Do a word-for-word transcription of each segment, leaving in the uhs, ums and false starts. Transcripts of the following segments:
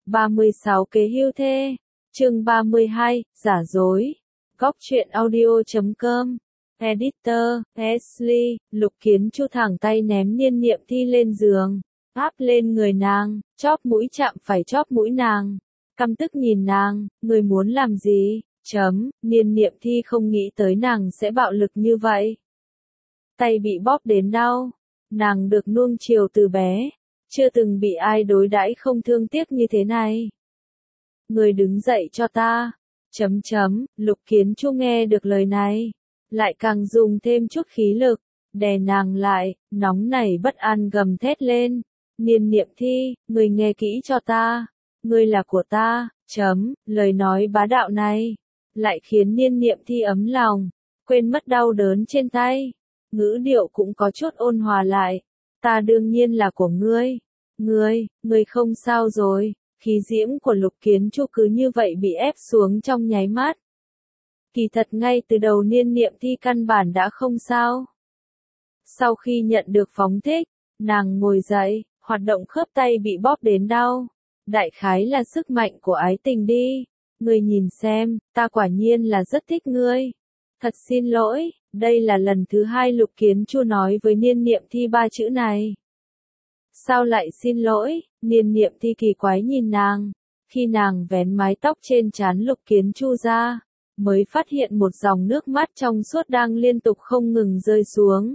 ba mươi sáu Kế hưu thê. Chương ba mươi hai, giả dối. Góc truyện audio chấm com. Editor, Ashley, Lục Kiến Chu thẳng tay ném Niên Niệm Thi lên giường, áp lên người nàng, chóp mũi chạm phải chóp mũi nàng. Căm tức nhìn nàng, người muốn làm gì? Chấm, Niên Niệm Thi không nghĩ tới nàng sẽ bạo lực như vậy. Tay bị bóp đến đau, nàng được nuông chiều từ bé, chưa từng bị ai đối đãi không thương tiếc như thế này. Người đứng dậy cho ta. Chấm chấm, Lục Kiến Chu nghe được lời này, lại càng dùng thêm chút khí lực, đè nàng lại, nóng nảy bất an gầm thét lên. Niên Niệm Thi, người nghe kỹ cho ta, ngươi là của ta. Chấm, lời nói bá đạo này, lại khiến Niên Niệm Thi ấm lòng, quên mất đau đớn trên tay, ngữ điệu cũng có chút ôn hòa lại. Ta đương nhiên là của ngươi, ngươi, ngươi không sao rồi. Khí diễm của Lục Kiến Chu cứ như vậy bị ép xuống trong nháy mắt. Kỳ thật ngay từ đầu Niên Niệm Thi căn bản đã không sao. Sau khi nhận được phóng thích, nàng ngồi dậy, hoạt động khớp tay bị bóp đến đau. Đại khái là sức mạnh của ái tình đi. Ngươi nhìn xem, ta quả nhiên là rất thích ngươi. Thật xin lỗi, đây là lần thứ hai Lục Kiến Chu nói với Niên Niệm Thi ba chữ này. Sao lại xin lỗi? Niên Niệm Thi kỳ quái nhìn nàng, khi nàng vén mái tóc trên trán Lục Kiến Chu ra, mới phát hiện một dòng nước mắt trong suốt đang liên tục không ngừng rơi xuống.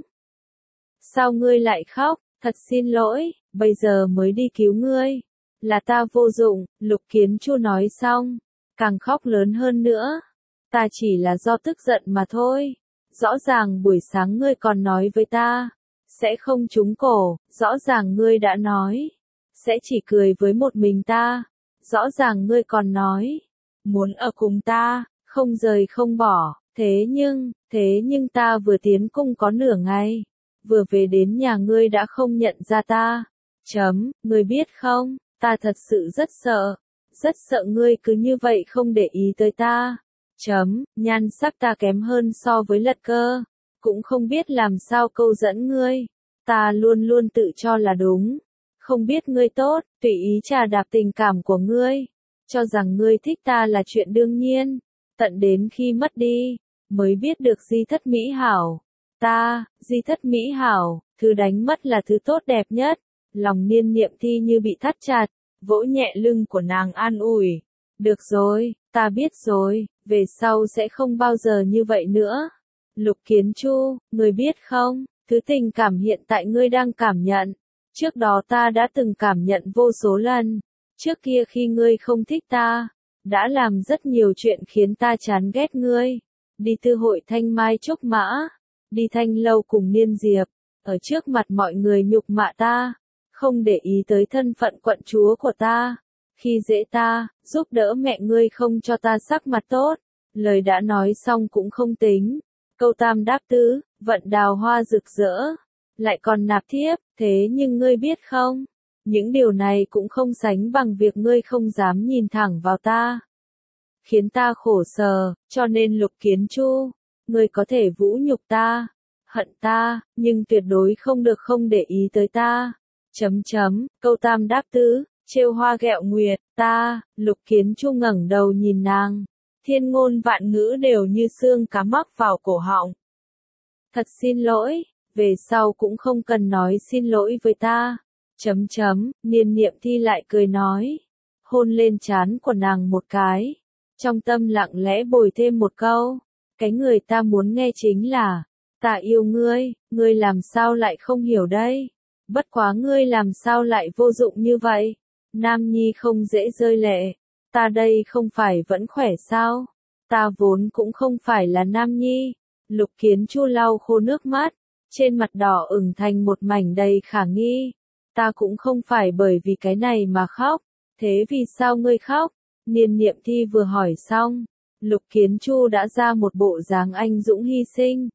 Sao ngươi lại khóc? Thật xin lỗi, bây giờ mới đi cứu ngươi. Là ta vô dụng, Lục Kiến Chu nói xong, càng khóc lớn hơn nữa. Ta chỉ là do tức giận mà thôi. Rõ ràng buổi sáng ngươi còn nói với ta, sẽ không trúng cổ, rõ ràng ngươi đã nói, sẽ chỉ cười với một mình ta, rõ ràng ngươi còn nói, muốn ở cùng ta, không rời không bỏ, thế nhưng, thế nhưng ta vừa tiến cung có nửa ngày, vừa về đến nhà ngươi đã không nhận ra ta. Chấm, ngươi biết không, ta thật sự rất sợ, rất sợ ngươi cứ như vậy không để ý tới ta. Chấm, nhan sắc ta kém hơn so với Lật Cơ, cũng không biết làm sao câu dẫn ngươi, ta luôn luôn tự cho là đúng, không biết ngươi tốt, tùy ý trà đạp tình cảm của ngươi, cho rằng ngươi thích ta là chuyện đương nhiên, tận đến khi mất đi, mới biết được di thất mỹ hảo. Ta, di thất mỹ hảo, thứ đánh mất là thứ tốt đẹp nhất. Lòng Niên Niệm Thi như bị thắt chặt, vỗ nhẹ lưng của nàng an ủi. Được rồi, ta biết rồi, về sau sẽ không bao giờ như vậy nữa. Lục Kiến Chu, ngươi biết không, thứ tình cảm hiện tại ngươi đang cảm nhận, trước đó ta đã từng cảm nhận vô số lần. Trước kia khi ngươi không thích ta, đã làm rất nhiều chuyện khiến ta chán ghét ngươi. Đi thư hội Thanh Mai Trúc Mã, đi Thanh Lâu cùng Niên Diệp, ở trước mặt mọi người nhục mạ ta, không để ý tới thân phận quận chúa của ta, khi dễ ta, giúp đỡ mẹ ngươi không cho ta sắc mặt tốt. Lời đã nói xong cũng không tính. Câu tam đáp tứ, vận đào hoa rực rỡ, lại còn nạp thiếp, thế nhưng ngươi biết không, những điều này cũng không sánh bằng việc ngươi không dám nhìn thẳng vào ta, khiến ta khổ sở. Cho nên Lục Kiến Chu, ngươi có thể vũ nhục ta, hận ta, nhưng tuyệt đối không được không để ý tới ta. Chấm chấm, câu tam đáp tứ, trêu hoa ghẹo nguyệt, ta. Lục Kiến Chu ngẩng đầu nhìn nàng, thiên ngôn vạn ngữ đều như xương cá mắc vào cổ họng. Thật xin lỗi, về sau cũng không cần nói xin lỗi với ta. Chấm chấm, Niên Niệm Thi lại cười nói, hôn lên trán của nàng một cái, trong tâm lặng lẽ bồi thêm một câu, cái người ta muốn nghe chính là, ta yêu ngươi, ngươi làm sao lại không hiểu đây, bất quá ngươi làm sao lại vô dụng như vậy, nam nhi không dễ rơi lệ, ta đây không phải vẫn khỏe sao, ta vốn cũng không phải là nam nhi. Lục Kiến Chu lau khô nước mắt, trên mặt đỏ ửng thành một mảnh đầy khả nghi. Ta cũng không phải bởi vì cái này mà khóc, thế vì sao ngươi khóc? Niên Niệm Thi vừa hỏi xong, Lục Kiến Chu đã ra một bộ dáng anh dũng hy sinh.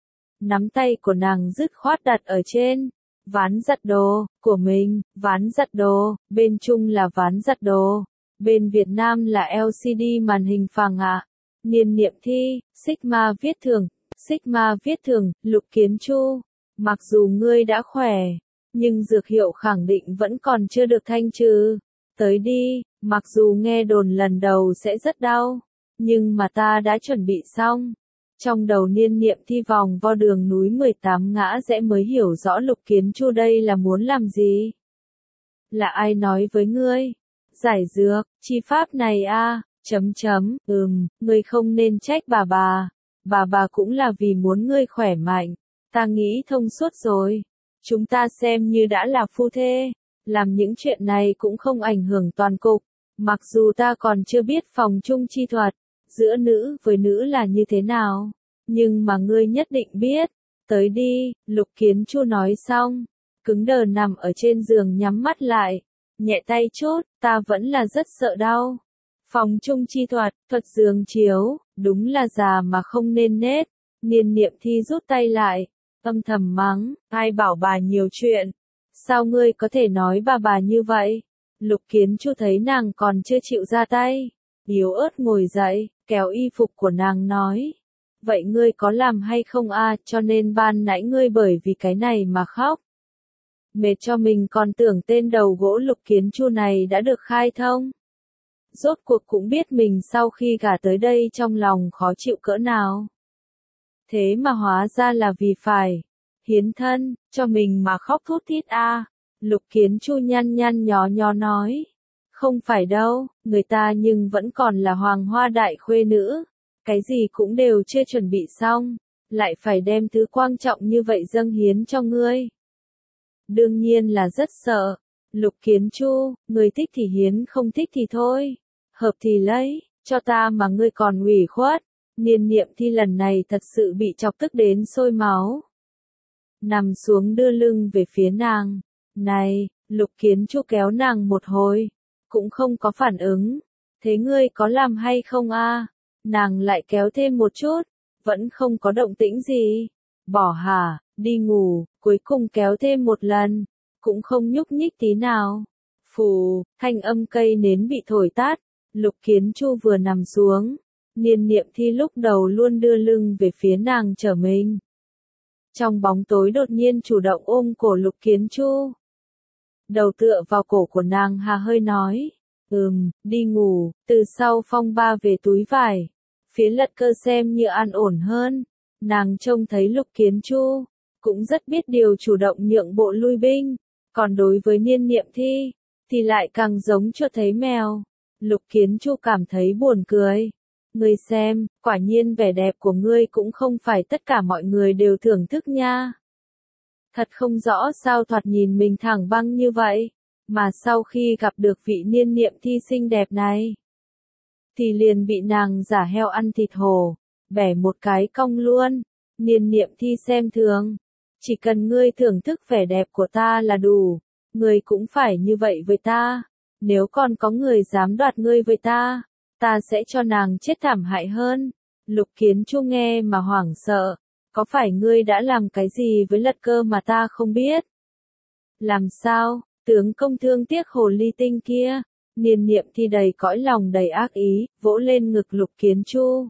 Nắm tay của nàng dứt khoát đặt ở trên ván giặt đồ của mình, ván giặt đồ, bên Trung là ván giặt đồ, bên Việt Nam là lờ xê đê màn hình phẳng ạ. Niên Niệm Thi, Sigma viết thường, Sigma viết thường, Lục Kiến Chu, mặc dù ngươi đã khỏe, nhưng dược hiệu khẳng định vẫn còn chưa được thanh trừ. Tới đi, mặc dù nghe đồn lần đầu sẽ rất đau, nhưng mà ta đã chuẩn bị xong. Trong đầu Niên Niệm Thi vòng vo đường núi mười tám ngã rẽ mới hiểu rõ Lục Kiến Chu đây là muốn làm gì. Là ai nói với ngươi? Giải dược, chi pháp này a, chấm chấm, ừm, ngươi không nên trách bà bà. Bà bà cũng là vì muốn ngươi khỏe mạnh. Ta nghĩ thông suốt rồi. Chúng ta xem như đã là phu thê. Làm những chuyện này cũng không ảnh hưởng toàn cục. Mặc dù ta còn chưa biết phòng chung chi thuật, giữa nữ với nữ là như thế nào. Nhưng mà ngươi nhất định biết. Tới đi, Lục Kiến Chu nói xong. Cứng đờ nằm ở trên giường nhắm mắt lại. Nhẹ tay chút, ta vẫn là rất sợ đau. Phòng chung chi thuật, thuật giường chiếu, đúng là già mà không nên nết. Niên Niệm Thi rút tay lại, âm thầm mắng, ai bảo bà nhiều chuyện. Sao ngươi có thể nói bà bà như vậy? Lục Kiến Chu thấy nàng còn chưa chịu ra tay, yếu ớt ngồi dậy, kéo y phục của nàng nói. Vậy ngươi có làm hay không a? Cho nên ban nãy ngươi bởi vì cái này mà khóc. Mệt cho mình còn tưởng tên đầu gỗ Lục Kiến Chu này đã được khai thông. Rốt cuộc cũng biết mình sau khi gả tới đây trong lòng khó chịu cỡ nào. Thế mà hóa ra là vì phải hiến thân, cho mình mà khóc thút thít a. Lục Kiến Chu nhăn nhăn nhó nhó nói. Không phải đâu, người ta nhưng vẫn còn là hoàng hoa đại khuê nữ. Cái gì cũng đều chưa chuẩn bị xong, lại phải đem thứ quan trọng như vậy dâng hiến cho ngươi. Đương nhiên là rất sợ. Lục Kiến Chu, người thích thì hiến không thích thì thôi. Hợp thì lấy, cho ta mà ngươi còn ủy khuất. Niên Niệm Thi lần này thật sự bị chọc tức đến sôi máu. Nằm xuống đưa lưng về phía nàng. Này, Lục Kiến Chu kéo nàng một hồi, cũng không có phản ứng. Thế ngươi có làm hay không a? Nàng lại kéo thêm một chút, vẫn không có động tĩnh gì. Bỏ hả, đi ngủ, cuối cùng kéo thêm một lần, cũng không nhúc nhích tí nào. Phù, thanh âm cây nến bị thổi tát, Lục Kiến Chu vừa nằm xuống. Niên Niệm Thi lúc đầu luôn đưa lưng về phía nàng trở mình. Trong bóng tối đột nhiên chủ động ôm cổ Lục Kiến Chu. Đầu tựa vào cổ của nàng hà hơi nói. Ừm, đi ngủ, từ sau phong ba về túi vải. Phía Lật Cơ xem như an ổn hơn. Nàng trông thấy Lục Kiến Chu, cũng rất biết điều chủ động nhượng bộ lui binh. Còn đối với Niên Niệm Thi, thì lại càng giống cho thấy mèo. Lục Kiến Chu cảm thấy buồn cười. Ngươi xem, quả nhiên vẻ đẹp của ngươi cũng không phải tất cả mọi người đều thưởng thức nha. Thật không rõ sao thoạt nhìn mình thẳng băng như vậy, mà sau khi gặp được vị Niên Niệm Thi xinh đẹp này, thì liền bị nàng giả heo ăn thịt hổ, bẻ một cái cong luôn. Niên Niệm Thi xem thường, chỉ cần ngươi thưởng thức vẻ đẹp của ta là đủ, ngươi cũng phải như vậy với ta. Nếu còn có người dám đoạt ngươi với ta, ta sẽ cho nàng chết thảm hại hơn. Lục Kiến Chu nghe mà hoảng sợ. Có phải ngươi đã làm cái gì với Lật Cơ mà ta không biết? Làm sao, tướng công thương tiếc hồ ly tinh kia? Niên Niệm Thi đầy cõi lòng đầy ác ý, vỗ lên ngực Lục Kiến Chu.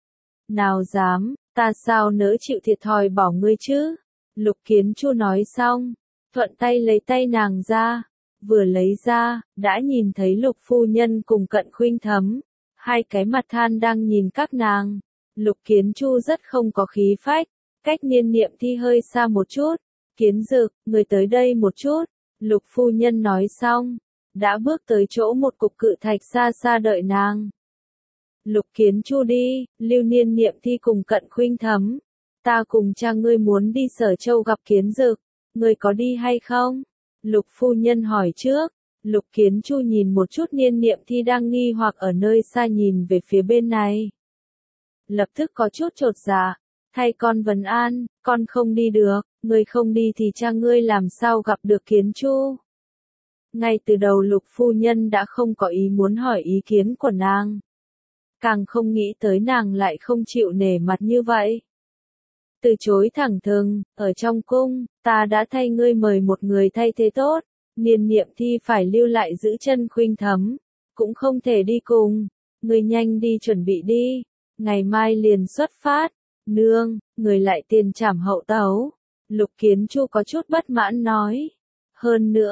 Nào dám, ta sao nỡ chịu thiệt thòi bỏ ngươi chứ? Lục Kiến Chu nói xong, thuận tay lấy tay nàng ra. Vừa lấy ra, đã nhìn thấy Lục phu nhân cùng Cận Khuynh Thấm. Hai cái mặt than đang nhìn các nàng. Lục Kiến Chu rất không có khí phách, cách Niên Niệm Thi hơi xa một chút. Kiến Dực, người tới đây một chút. Lục phu nhân nói xong, đã bước tới chỗ một cục cự thạch xa xa đợi nàng. Lục Kiến Chu đi, lưu Niên Niệm Thi cùng Cận Khuynh Thấm. Ta cùng cha ngươi muốn đi Sở Châu gặp Kiến Dực, ngươi có đi hay không? Lục phu nhân hỏi trước. Lục Kiến Chu nhìn một chút Niên Niệm Thi đang nghi hoặc ở nơi xa nhìn về phía bên này. Lập tức có chút chột dạ. Thay con vấn an, con không đi được, ngươi không đi thì cha ngươi làm sao gặp được Kiến Chu. Ngay từ đầu Lục phu nhân đã không có ý muốn hỏi ý kiến của nàng. Càng không nghĩ tới nàng lại không chịu nể mặt như vậy. Từ chối thẳng thừng, ở trong cung, ta đã thay ngươi mời một người thay thế tốt. Niên Niệm Thi phải lưu lại giữ chân Khuynh Thấm, cũng không thể đi cùng. Ngươi nhanh đi chuẩn bị đi, ngày mai liền xuất phát. Nương, người lại tiền trảm hậu tấu. Lục Kiến Chu có chút bất mãn nói. Hơn nữa,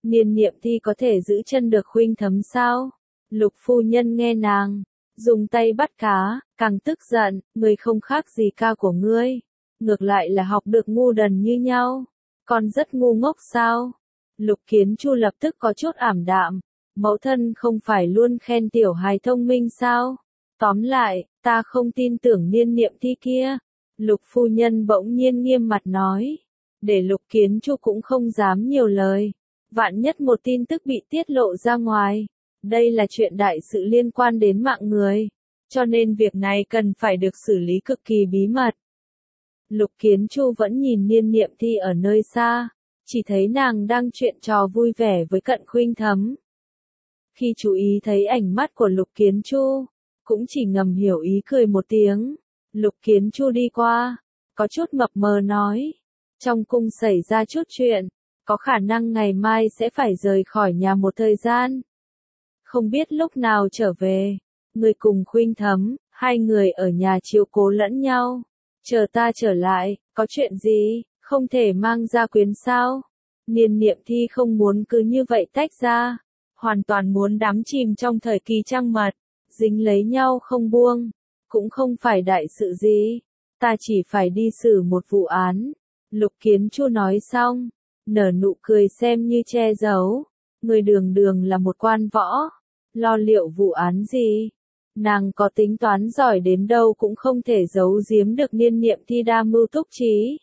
Niên niệm thi có thể giữ chân được Khuynh Thấm sao? Lục phu nhân nghe nàng dùng tay bắt cá, càng tức giận, người không khác gì ca của ngươi, ngược lại là học được ngu đần như nhau, con rất ngu ngốc sao? Lục Kiến Chu lập tức có chút ảm đạm, mẫu thân không phải luôn khen tiểu hài thông minh sao? Tóm lại, ta không tin tưởng niên niệm thi kia. Lục phu nhân bỗng nhiên nghiêm mặt nói, để Lục Kiến Chu cũng không dám nhiều lời. Vạn nhất một tin tức bị tiết lộ ra ngoài, đây là chuyện đại sự liên quan đến mạng người, cho nên việc này cần phải được xử lý cực kỳ bí mật. Lục Kiến Chu vẫn nhìn niên niệm thi ở nơi xa, chỉ thấy nàng đang chuyện trò vui vẻ với Cận Khuynh Thấm. Khi chú ý thấy ánh mắt của Lục Kiến Chu, cũng chỉ ngầm hiểu ý cười một tiếng. Lục Kiến Chu đi qua, có chút mập mờ nói, trong cung xảy ra chút chuyện, có khả năng ngày mai sẽ phải rời khỏi nhà một thời gian. Không biết lúc nào trở về, người cùng Khuynh Thấm, hai người ở nhà chiếu cố lẫn nhau. Chờ ta trở lại, có chuyện gì, không thể mang ra quyến sao? Niên niệm thi không muốn cứ như vậy tách ra, hoàn toàn muốn đắm chìm trong thời kỳ trăng mật, dính lấy nhau không buông, cũng không phải đại sự gì, ta chỉ phải đi xử một vụ án. Lục Kiến Chu nói xong, nở nụ cười xem như che giấu, người đường đường là một quan võ, lo liệu vụ án gì? Nàng có tính toán giỏi đến đâu cũng không thể giấu giếm được niên niệm thi đa mưu túc trí.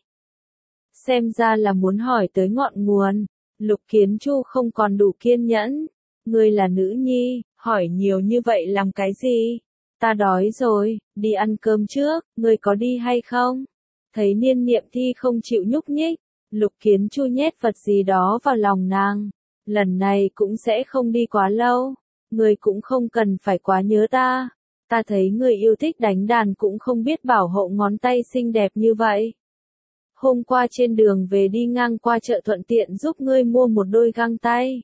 Xem ra là muốn hỏi tới ngọn nguồn. Lục Kiến Chu không còn đủ kiên nhẫn. Ngươi là nữ nhi, hỏi nhiều như vậy làm cái gì? Ta đói rồi, đi ăn cơm trước, ngươi có đi hay không? Thấy niên niệm thi không chịu nhúc nhích, Lục Kiến Chu nhét vật gì đó vào lòng nàng. Lần này cũng sẽ không đi quá lâu. Ngươi cũng không cần phải quá nhớ ta. Ta thấy ngươi yêu thích đánh đàn cũng không biết bảo hộ ngón tay xinh đẹp như vậy. Hôm qua trên đường về đi ngang qua chợ thuận tiện giúp ngươi mua một đôi găng tay.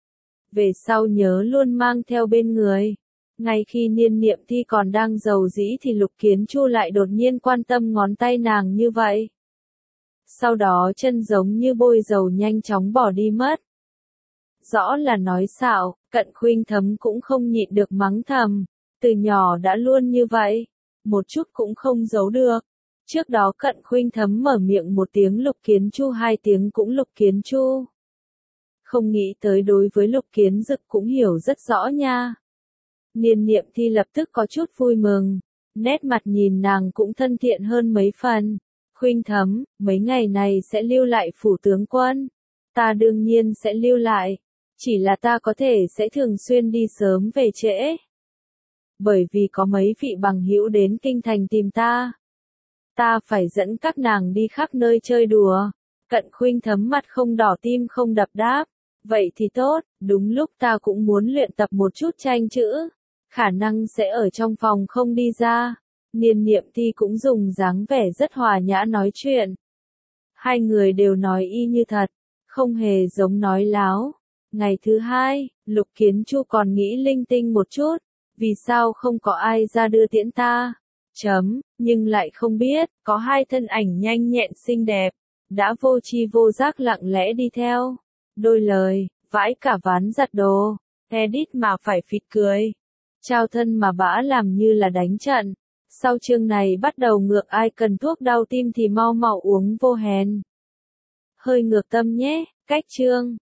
Về sau nhớ luôn mang theo bên người. Ngay khi niên niệm thi còn đang giàu dĩ thì Lục Kiến Chu lại đột nhiên quan tâm ngón tay nàng như vậy. Sau đó chân giống như bôi dầu nhanh chóng bỏ đi mất. Rõ là nói xạo, Cận Khuynh Thấm cũng không nhịn được mắng thầm, từ nhỏ đã luôn như vậy, một chút cũng không giấu được. Trước đó Cận Khuynh Thấm mở miệng một tiếng Lục Kiến Chu, hai tiếng cũng Lục Kiến Chu. Không nghĩ tới đối với Lục Kiến Dực cũng hiểu rất rõ nha. Niên niệm thi lập tức có chút vui mừng, nét mặt nhìn nàng cũng thân thiện hơn mấy phần. Khuynh Thấm, mấy ngày này sẽ lưu lại phủ tướng quân. Ta đương nhiên sẽ lưu lại. Chỉ là ta có thể sẽ thường xuyên đi sớm về trễ. Bởi vì có mấy vị bằng hữu đến kinh thành tìm ta. Ta phải dẫn các nàng đi khắp nơi chơi đùa. Cận Khuynh Thấm mặt không đỏ tim không đập đáp. Vậy thì tốt, đúng lúc ta cũng muốn luyện tập một chút tranh chữ. Khả năng sẽ ở trong phòng không đi ra. Niên niệm thi cũng dùng dáng vẻ rất hòa nhã nói chuyện. Hai người đều nói y như thật, không hề giống nói láo. Ngày thứ hai, Lục Kiến Chu còn nghĩ linh tinh một chút, vì sao không có ai ra đưa tiễn ta? Chấm, nhưng lại không biết, có hai thân ảnh nhanh nhẹn xinh đẹp, đã vô tri vô giác lặng lẽ đi theo. Đôi lời, vãi cả ván giặt đồ, edit mà phải phịt cười. Trao thân mà bã làm như là đánh trận. Sau chương này bắt đầu ngược, ai cần thuốc đau tim thì mau mau uống vô hèn. Hơi ngược tâm nhé, cách chương.